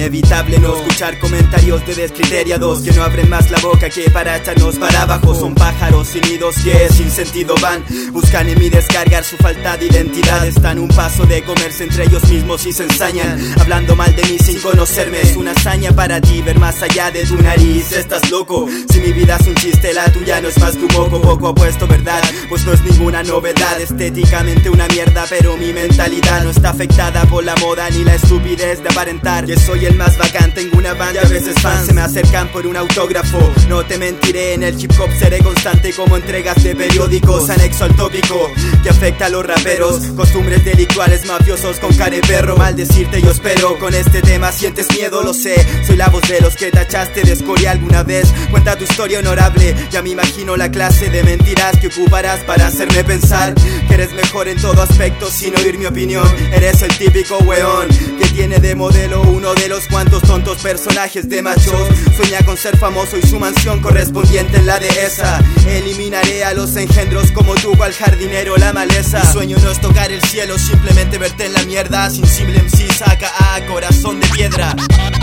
inevitable no escuchar comentarios de descriteriados que no abren más la boca que para echarnos para abajo. Son pájaros sin nidos que sin sentido van, buscan en mí descargar su falta de identidad. Están un paso de comerse entre ellos mismos y se ensañan, hablando mal de mí sin conocerme. Es una hazaña para ti ver más allá de tu nariz. Estás loco, si mi vida es un chiste, la tuya no es más que un moco. Poco apuesto, ¿verdad? Pues no es ninguna novedad. Estéticamente una mierda, pero mi mentalidad no está afectada por la moda ni la estupidez de aparentar que soy el más bacán. Tengo una banda y a veces fans se me acercan por un autógrafo. No te mentiré, en el hip hop seré constante como entregas de periódicos. Anexo al tópico que afecta a los raperos, costumbres delictuales mafiosos con cara de perro. Maldecirte yo espero, con este tema sientes miedo, lo sé. Soy la voz de los que tachaste de escoria alguna vez. Cuenta tu historia honorable, ya me imagino la clase de mentiras que ocuparás para hacerme pensar que eres mejor en todo aspecto sin oír mi opinión. Eres el típico weón que tiene de modelo uno de los cuantos tontos personajes de machos. Sueña con ser famoso y su mansión correspondiente en la dehesa. Eliminaré a los engendros como tú al jardinero la maleza. Mi sueño no es tocar el cielo, simplemente verte en la mierda. Sin simple MC saca a corazón de piedra.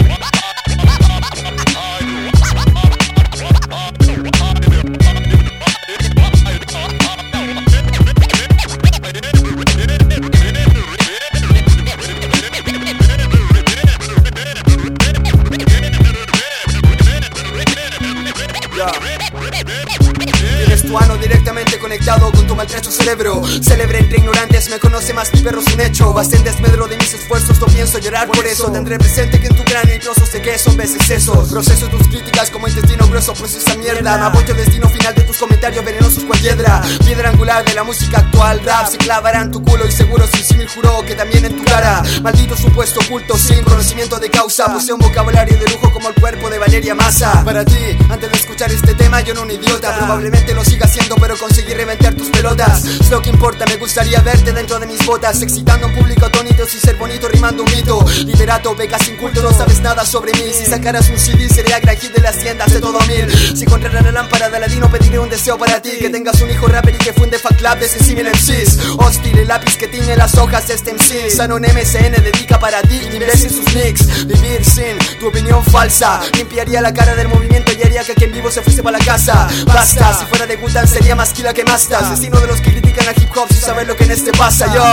Tienes tu ano directamente conectado con tu maltrecho cerebro. Célebre entre ignorantes, me conoce más mi perro es un hecho. Basta en desmedro de mis esfuerzos, no pienso llorar por eso. Tendré presente que en tu cráneo hay trozos de queso en veces esos. Proceso tus críticas como intestino grueso, pues esa mierda. Me apoyo destino final de tus comentarios venenosos cual hiedra. Piedra angular de la música actual, rap se clavará en tu culo y seguro sin símil juró que también en tu cara. Maldito supuesto oculto sin conocimiento de causa. Posee un vocabulario de lujo como el cuerpo de Valeria Massa. Para ti, antes de escuchar este tema yo no un idiota. Probablemente lo siga haciendo pero conseguí reventar tus pelotas. Es lo que importa, me gustaría verte dentro de mis botas, excitando a un público atónito y ser bonito rimando un mito. Literato, becas sin culto, no sabes nada sobre mí. Si sacaras un CD sería gran hit de las tiendas de todo mil. Si encontrara la lámpara de Aladino pediré un deseo para ti, que tengas un hijo rapper y que funde fan club de sensible MCs. Hostil, el lápiz que tiene las hojas de este MC. Sano un MSN dedica para ti, imbécil sus nicks. Vivir sin tu opinión falsa limpiaría la cara del movimiento y haría que quien vivo se fuese para la casa. Basta, si fuera de Gutan sería más kila que Mastas. Destino de los que critican al hip hop sin saber lo que en este pasa. Yo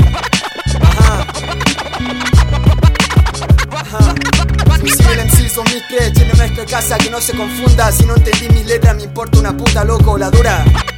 Sensible MCs 2003, tiene nuestra casa que no se confunda. Si no entendí mis letras me importa una puta loco la dura.